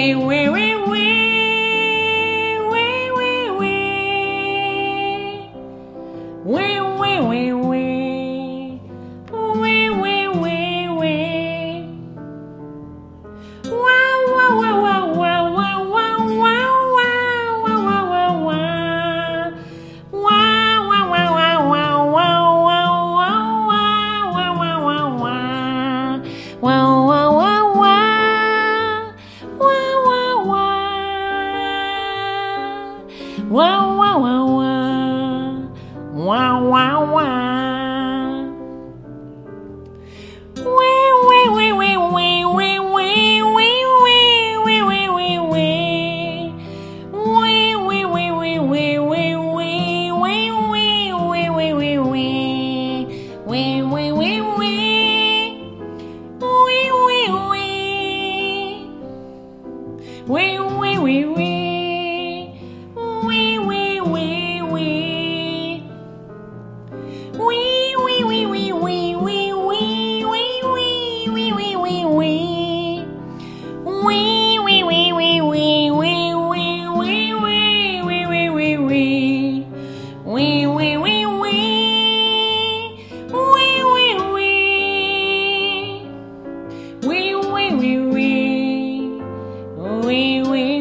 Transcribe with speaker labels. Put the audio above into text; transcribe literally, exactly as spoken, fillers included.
Speaker 1: Wow, wow, wow, wow. Wow, wow, wow. Wee, wee, wee, wee, wee, wee, wee, wee, wee, wee, wee, wee. Wee, wee, wee, wee, wee, wee, wee, wee, wee, wee, wee, wee, wee. Wee, wee, wee, wee. Wee, wee, wee. Wee, wee, wee, wee. Wee, wee, wee, wee. Wee, wee, wee, wee, wee, wee, wee, wee, wee, wee, wee, wee. Wee, wee, wee, wee, wee, wee, wee, wee, wee, wee, wee, wee, wee. Wee, wee, wee, wee. Wee, wee, wee. Wee, wee, wee, wee. Wee, wee.